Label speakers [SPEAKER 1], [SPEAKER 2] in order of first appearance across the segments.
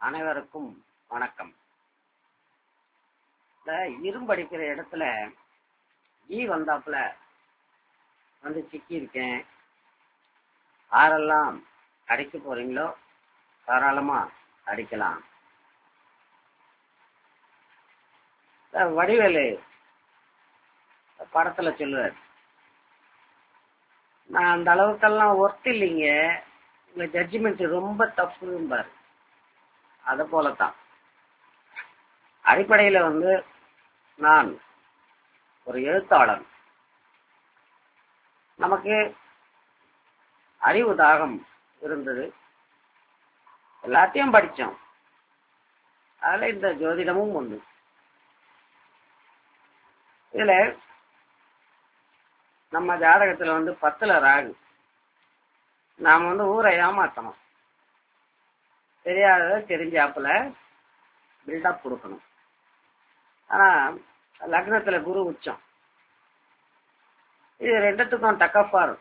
[SPEAKER 1] அனைவருக்கும் வணக்கம். இந்த இரும்படிக்கிற இடத்துல வந்தாப்புல வந்து சிக்கி இருக்கேன். ஆரெல்லாம் அடிக்க போறீங்களோ தாராளமா அடிக்கலாம். வடிவேலு படத்துல சொல்லுவார், நான் அந்த அளவுக்கெல்லாம் ஒர்த் இல்லைங்க, உங்க ஜட்ஜ்மெண்ட் ரொம்ப தப்பும்பாரு. அத போலத்தான் அடிப்படையில நான் ஒரு எழுத்தாளர். நமக்கு அறிவு தாகம் இருந்தது, எல்லாத்தையும் படிச்சோம். அதுல இந்த ஜோதிடமும் ஒண்ணு. இதுல நம்ம ஜாதகத்துல 10ல ராகு. நாம ஊரை ஏமாத்தணும், தெரியாதத தெரிஞ்சாப்புல பில்டப் கொடுக்கணும். ஆனா லக்னத்துல குரு உச்சம், இது ரெண்டுத்துக்கும் தக்கப்பார்.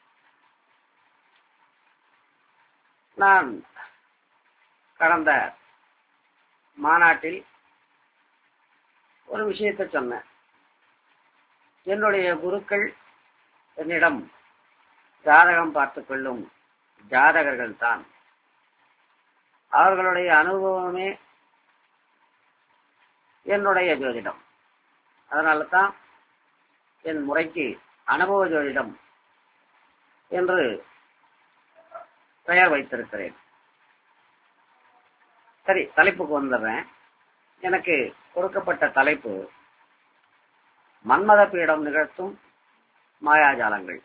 [SPEAKER 1] நான் கடந்த மாநாட்டில் ஒரு விஷயத்தை சொன்னேன். என்னுடைய குருக்கள் என்னிடம் ஜாதகம் பார்த்துக் கொள்ளும் ஜாதகர்கள் தான். அவர்களுடைய அனுபவமே என்னுடைய ஜோதிடம். அதனால தான் என் முறைக்கு அனுபவ ஜோதிடம் என்று பெயர் வைத்திருக்கிறேன். சரி, தலைப்புக்கு வந்துடுறேன். எனக்கு கொடுக்கப்பட்ட தலைப்பு மன்மத பீடம் நிகழ்த்தும் மாயாஜாலங்கள்.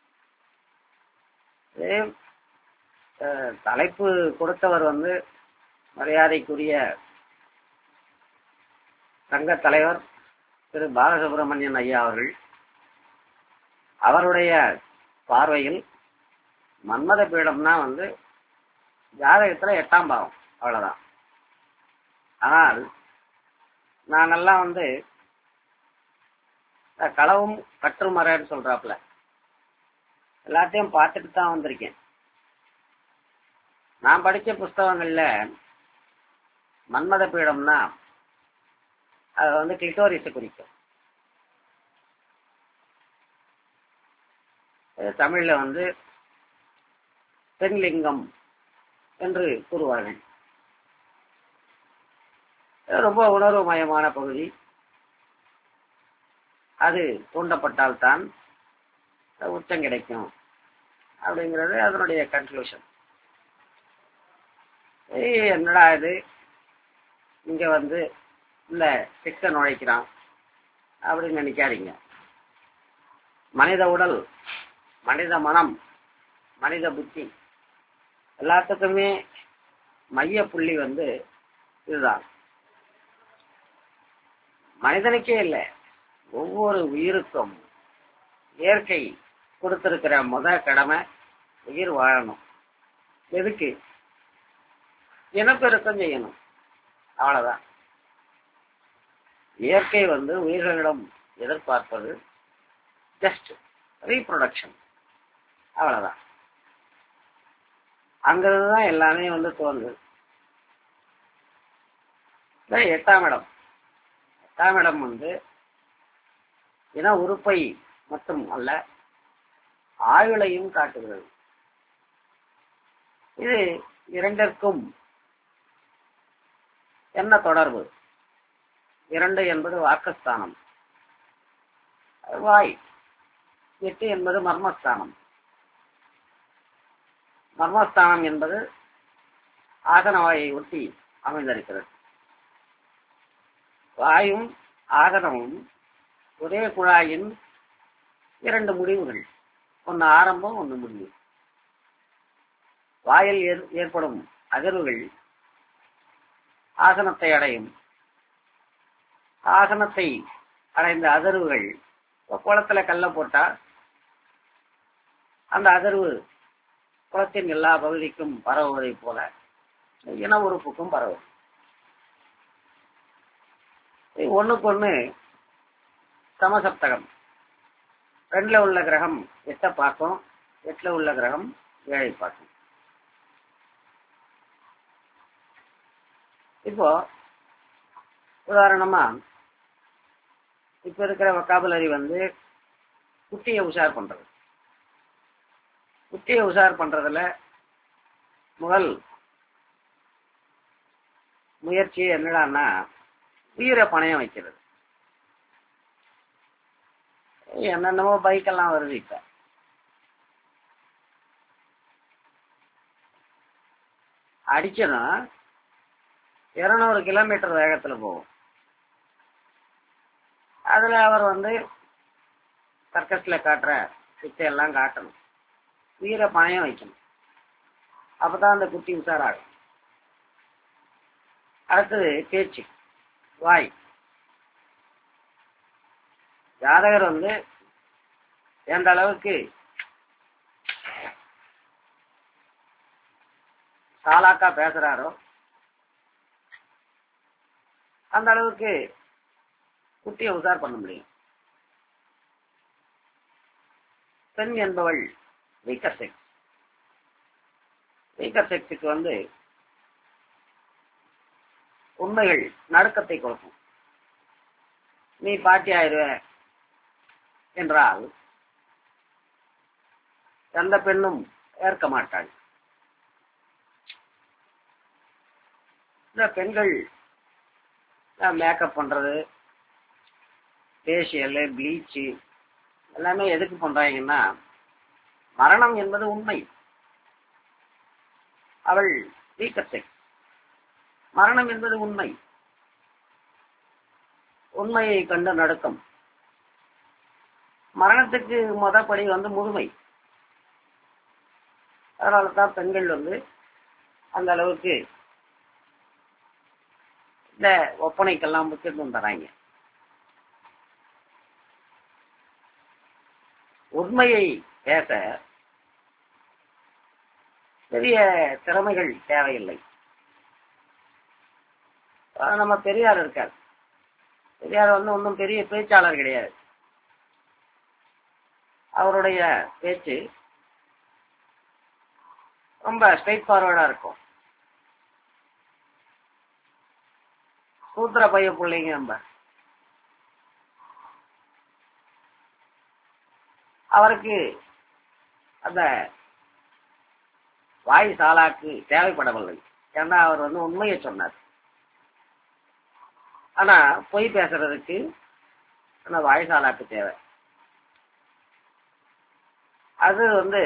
[SPEAKER 1] தலைப்பு கொடுத்தவர் மரியாதைக்குரிய சங்க தலைவர் திரு பாலசுப்ரமணியன் ஐயா அவர்கள். அவருடைய பார்வையில் மன்மத பீடம்னா ஜாதகத்துல 8ஆம் பாவம், அவ்வளவுதான். ஆனால் நானெல்லாம் களவும் கற்றுமறைன்னு சொல்றாப்புல எல்லாத்தையும் பார்த்துட்டு தான் வந்திருக்கேன். நான் படிச்ச புஸ்தகங்கள்ல மன்மத பீடம்னா அது கிளிட்டோரிஸை குறிக்கும். தமிழ்ல பெண்லிங்கம் என்று கூறுவார்கள். ரொம்ப உணர்வு மயமான பகுதி. அது தூண்டப்பட்டால்தான் உச்சம் கிடைக்கும் அப்படிங்கிறது அதனுடைய கன்க்ளூஷன். என்னடா இது, இங்க இல்ல சிக்க நுழைக்கிறான் அப்படின்னு நினைக்காதீங்க. மனித உடல், மனித மனம், மனித புத்தி எல்லாத்துக்குமே மைய புள்ளி இதுதான். மனிதனுக்கே இல்லை, ஒவ்வொரு உயிருக்கும் இயற்கை கொடுத்திருக்கிற கடமை உயிர் வாழணும். எதுக்கு? இனப்பெருக்கம் செய்யணும், அவ்வளவுதான். இயற்கை உயிர்களிடம் எதிர்பார்ப்பது ஜஸ்ட் ரீப்ரொடக்ஷன், அவ்வளவுதான். அங்கிருந்துதான் எல்லாமே தோன்றுது. 8ஆம் இடம். 8ஆம் இடம் இன உறுப்பை மட்டும் அல்ல, ஆயுளையும் காட்டுகிறது. இது இரண்டிற்கும் என்ன தொடர்பு? 2 என்பது வாக்குஸ்தானம், வாய். 8 என்பது மர்மஸ்தானம். மர்மஸ்தானம் என்பது ஆசன வாயை ஒட்டி அமைந்திருக்கிறது. வாயும் ஆசனமும் ஒரே குழாயின் 2 முடிவுகள், ஒன்னு ஆரம்பம், ஒன்னு முடிவு. வாயில் ஏற்படும் அதிர்வுகள் ஆசனத்தை அடையும். ஆசனத்தை அடைந்த அதிர்வுகள், குளத்துல கல்ல போட்டா அந்த அதிர்வு குளத்தின் எல்லா பகுதிக்கும் பரவுவதை போல இன உறுப்புக்கும் பரவும். ஒண்ணுக்கு சமசப்தகம். 2ல உள்ள கிரகம் 8 பார்க்கும், 8ல உள்ள கிரகம் 7 பார்க்கும். இப்போ உதாரணமா இப்ப இருக்கிற வொக்காபுலரி வந்து குட்டியை உஷார் பண்றது. குட்டியை உஷார் பண்றதுல முதல் முயற்சி என்னடான்னா உயிரை பணையம் வைக்கிறது. என்னென்னமோ பைக்கெல்லாம் வருது. இப்ப அடிக்கணும் 200 கிலோமீட்டர் வேகத்துல போகும். அதுல அவர் வந்து சர்க்கஸ்ல காட்டுற வித்தையெல்லாம் காட்டணும், உயிரை பணையம் வைக்கணும். அப்பதான் அந்த குட்டி உஷாராகும். அடுத்தது பேச்சு, வாய். ஜாதகர் வந்து எந்த அளவுக்கு சாலாக்கா பேசுறாரோ அந்த அளவுக்கு குட்டியை உஷார் பண்ண முடியும். பெண் என்பவள் வீக்கர் செக்ஸ். வீக்கர் செக்ஸுக்கு வந்து உண்மைகள் நடுக்கத்தை கொடுக்கும். நீ பாட்டி ஆயிடுவ என்றால் எந்த பெண்ணும் ஏற்க மாட்டாள். இந்த பெண்கள் மேக்கப் பண்றது, ஃபேஷியல், ப்ளீச் எல்லாமே எதுக்கு பண்றாங்கன்னா மரணம் என்பது உண்மை. அவள் வீக்கர் செக்ஸ். மரணம் என்பது உண்மை. உண்மையை கண்டு நடுக்கம். மரணத்துக்கு முதப்படி வந்து முதுமை. அதனாலதான் பெண்கள் வந்து அந்த அளவுக்கு இந்த ஒப்பனைக்கெல்லாம் முக்கியத்துவம் தராங்க. உண்மையை பேச பெரிய திறமைகள் தேவையில்லை. நம்ம பெரியார் இருக்கார். பெரியார் வந்து ஒன்றும் பெரிய பேச்சாளர் கிடையாது. அவருடைய பேச்சு ரொம்ப ஸ்ட்ரெயிட் ஃபார்வர்டா இருக்கும். சூத்திர பைய பிள்ளைங்க நம்ம. அவருக்கு அந்த வாய் சாலாக்கு தேவைப்படவில்லை. ஏன்னா அவர் வந்து உண்மையை சொன்னார். ஆனா பொய் பேசுறதுக்கு அந்த வாய் சாலாக்கு தேவை. அது வந்து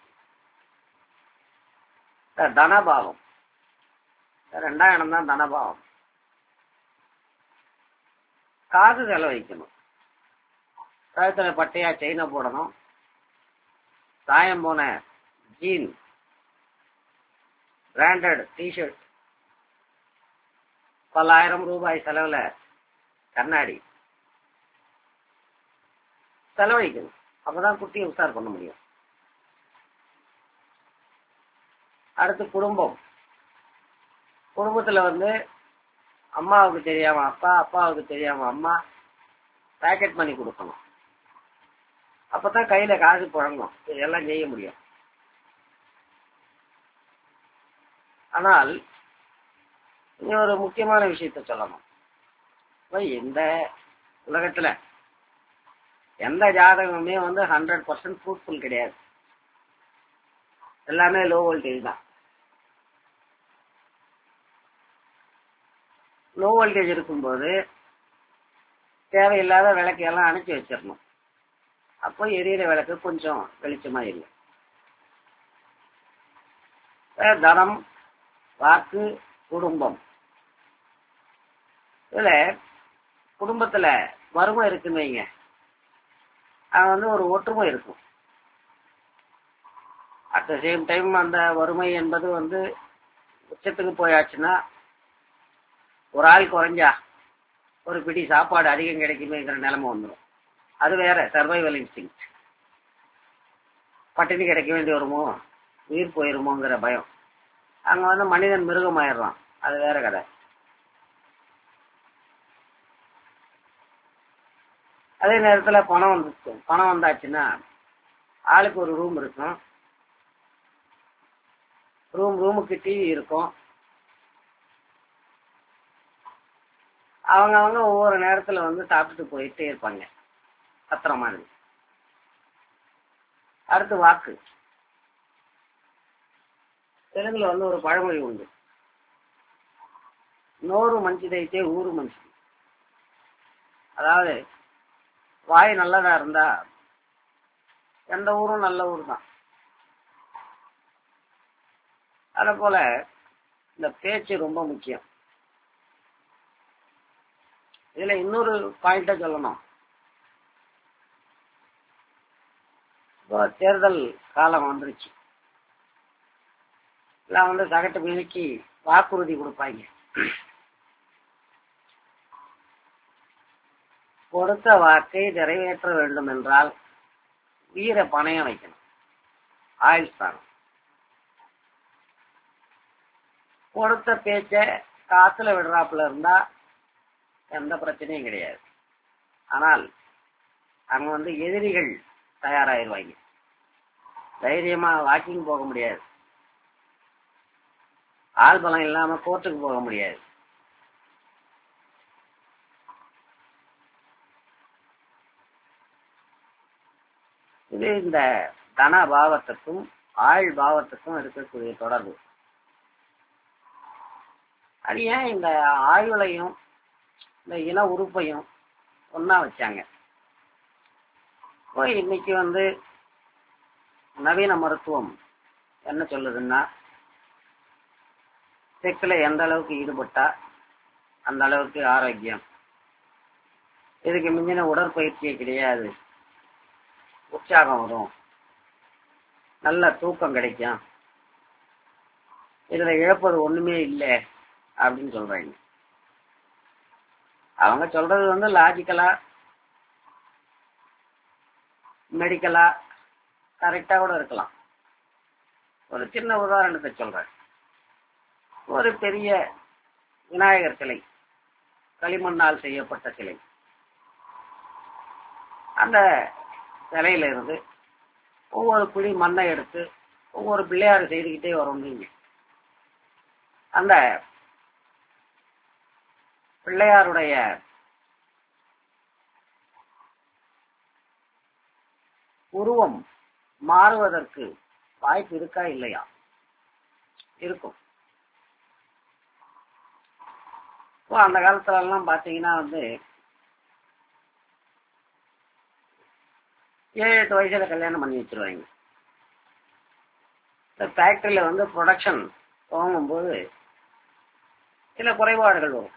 [SPEAKER 1] தனபாவம். 2ஆம் இடம் தான் தனபாவம். காசு செலவழிக்கணும். கழுத்துல பட்டையா செயினை போடணும். சாயம் போன ஜீன், பிராண்டட் டிஷர்ட், பல்லாயிரம் ரூபாய் செலவுல கண்ணாடி செலவழிக்கணும். அப்பதான் குட்டியை உஷார் பண்ண முடியும். அடுத்து குடும்பம். குடும்பத்துல வந்து அம்மாவுக்கு தெரியாம அப்பா, அப்பாவுக்கு தெரியாம அம்மா பேக்கெட் பண்ணி கொடுக்கணும். அப்பதான் கையில காசு புழங்கும். இதெல்லாம் செய்ய முடியும். ஆனால் இங்க ஒரு முக்கியமான விஷயத்த சொல்லணும். இந்த உலகத்துல எந்த ஜாதகமுமே வந்து 100% ஃப்ரூட்ஃபுல் கிடையாது. எல்லாமே லோ வோல்டேஜ் தான். லோ வோல்டேஜ் இருக்கும்போது தேவையில்லாத விளக்கையெல்லாம் அணைச்சி வச்சிடணும். அப்போ எரியிற விளக்கு கொஞ்சம் வெளிச்சமா இல்லை. தனம், வாக்கு, குடும்பம். இதுல குடும்பத்துல வறுமை இருக்குன்னு வைங்க, அது வந்து ஒரு ஒற்றுமை இருக்கும். அட் த சேம் டைம் அந்த வறுமை என்பது வந்து உச்சத்துக்கு போயாச்சுன்னா ஒரு ஆள் குறைஞ்சா ஒரு பிடி சாப்பாடு அதிகம் கிடைக்குமேங்கிற நிலைமை வந்துடும். அது வேற சர்வைவல் இன்ஸ்டிங். பட்டினி கிடைக்க வேண்டி வருமோ, உயிர் போயிருமோங்கிற பயம். அங்க வந்து மனிதன் மிருகம் ஆயிடுறான். அது வேற கதை. அதே நேரத்துல பணம் வந்தாச்சுன்னா ஆளுக்கு ஒரு ரூம் இருக்கும். ரூமுக்கு டிவி இருக்கும். அவங்க ஒவ்வொரு நேரத்துல சாப்பிட்டுட்டு போயிட்டே இருப்பாங்க, கத்துற மாதிரி. அடுத்து வாக்கு. தெலுங்குல ஒரு பழமொழி உண்டு, நோறு மஞ்சிதைத்தே ஊரு மஞ்சி. அதாவது வாய் நல்லதா இருந்தா எந்த ஊரும் நல்ல ஊர் தான். அத போல இந்த பேச்சு ரொம்ப முக்கியம். இதுல இன்னொரு பாயிண்ட சொல்லணும். இப்போ தேர்தல் காலம் வந்துருச்சு. எல்லாம் சகட்டு மினுக்கி வாக்குறுதி கொடுப்பாங்க. கொடுத்த வாக்கை நிறைவேற்ற வேண்டும் என்றால் உயிரை பணையம் வைக்கணும், ஆயுள் ஸ்தானம். கொடுத்த பேச்ச காத்துல விடுறாப்புல இருந்தா எந்த பிரச்சனையும் கிடையாது. ஆனால் அங்க எதிரிகள் தயாராயிருவாங்க. தைரியமா வாக்கிங் போக முடியாது, ஆள் பலம் இல்லாம கோர்ட்டுக்கு போக முடியாது. இது இந்த தன பாவத்துக்கும் ஆயுள் பாவத்துக்கும் இருக்கக்கூடிய தொடர்பு. அது ஏன் இந்த ஆயுளையும் இந்த இன உறுப்பையும் ஒன்னா வச்சாங்க? இன்னைக்கு நவீன மருத்துவம் என்ன சொல்லுதுன்னா, செக்ல எந்த அளவுக்கு ஈடுபட்டா அந்த அளவுக்கு ஆரோக்கியம். இதுக்கு மிஞ்சின உடற்பயிற்சியே கிடையாது, உற்சாகம் வரும், நல்ல தூக்கம் கிடைக்கும், இதுல இழப்பது ஒண்ணுமே இல்லை அப்படின்னு சொல்றாங்க. அவங்க சொல்றது லாஜிக்கலா மெடிக்கலா கரெக்டா கூட இருக்கலாம். ஒரு சின்ன உதாரணத்தை சொல்றேன். ஒரு பெரிய விநாயகர் சிலை, களிமண்ணால் செய்யப்பட்ட சிலை. அந்த சிலையில இருந்து ஒவ்வொரு குழி மண்ணை எடுத்து ஒவ்வொரு பிள்ளையாரு செய்துக்கிட்டே வரும். நீங்க அந்த பிள்ளையாருடைய உருவம் மாறுவதற்கு வாய்ப்பு இருக்கா இல்லையா? இருக்கும். அந்த காலத்துல எல்லாம் பாத்தீங்கன்னா 7-8 வயசுல கல்யாணம் பண்ணி வச்சிருவாங்க. இந்த ஃபேக்டரியில ப்ரொடக்ஷன் துவங்கும் போது சில குறைபாடுகள் வரும்.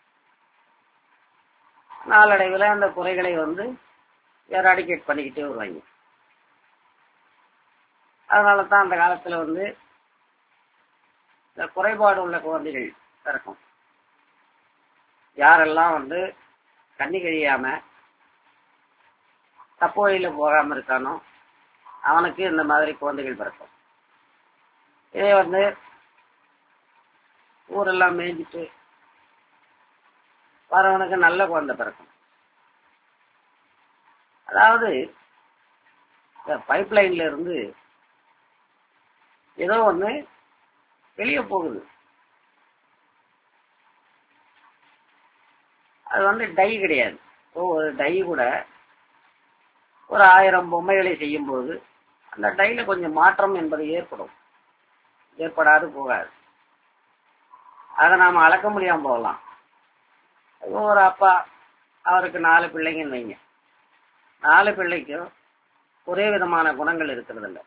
[SPEAKER 1] நாளடைவில் அந்த குறைகளை எராடிகேட் பண்ணிக்கிட்டே வருவாங்க. அதனாலதான் அந்த காலத்துல இந்த குறைபாடு உள்ள குழந்தைகள் பிறக்கும். யாரெல்லாம் கண்ணி கழியாம தப்பு வழியில போகாம இருக்கானோ அவனுக்கு இந்த மாதிரி குழந்தைகள் பிறக்கும். இதே ஊரெல்லாம் மேய்ஞ்சிட்டு வரவனுக்கு நல்ல குழந்தை பிறக்கும். அதாவது இந்த பைப் லைன்ல இருந்து ஏதோ வெளியே போகுது. அது டை கிடையாது. ஒரு டை கூட ஒரு 1000 பொம்மைகளை செய்யும் போது அந்த டைல கொஞ்சம் மாற்றம் என்பது ஏற்படும், ஏற்படாது போகாது. அதை நாம அளக்க முடியாம போகலாம். ஒரு அப்பா, அவருக்கு 4 பிள்ளைங்கன்னு வைங்க. 4 பிள்ளைக்கும் ஒரே விதமான குணங்கள் இருக்கிறது இல்லை.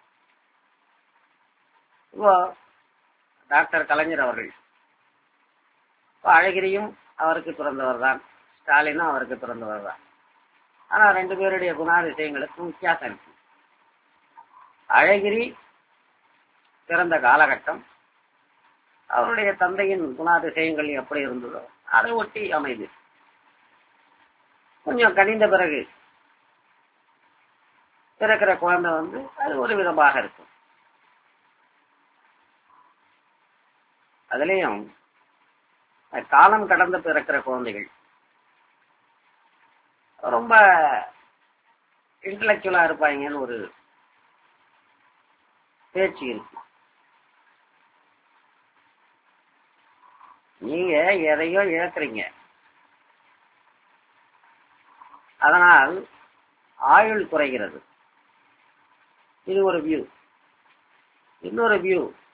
[SPEAKER 1] இப்போ டாக்டர் கலைஞர் அவர்கள், அழகிரியும் அவருக்கு பிறந்தவர் தான், ஸ்டாலினும் அவருக்கு பிறந்தவர் தான். ஆனா 2 பேருடைய குணாதிசயங்களுக்கும் வித்தியாசம் இருக்கு. அழகிரி பிறந்த காலகட்டம் அவருடைய தந்தையின் குணாதிசயங்கள் எப்படி இருந்ததோ அதை ஒட்டி அமைது. கொஞ்சம் கனிந்த பிறகு பிறக்கிற குழந்தை அது ஒரு விதமாக இருக்கும். அதுலயும் காலம் கடந்து பிறக்கிற குழந்தைகள் ரொம்ப இன்டலெக்சுவலா இருப்பாங்கன்னு ஒரு பேச்சு இருக்கு. நீங்க எதையோ இழக்கிறீங்க, அதனால் ஆயுள் குறைகிறது. இது ஒரு வியூ. இன்னொரு வியூ,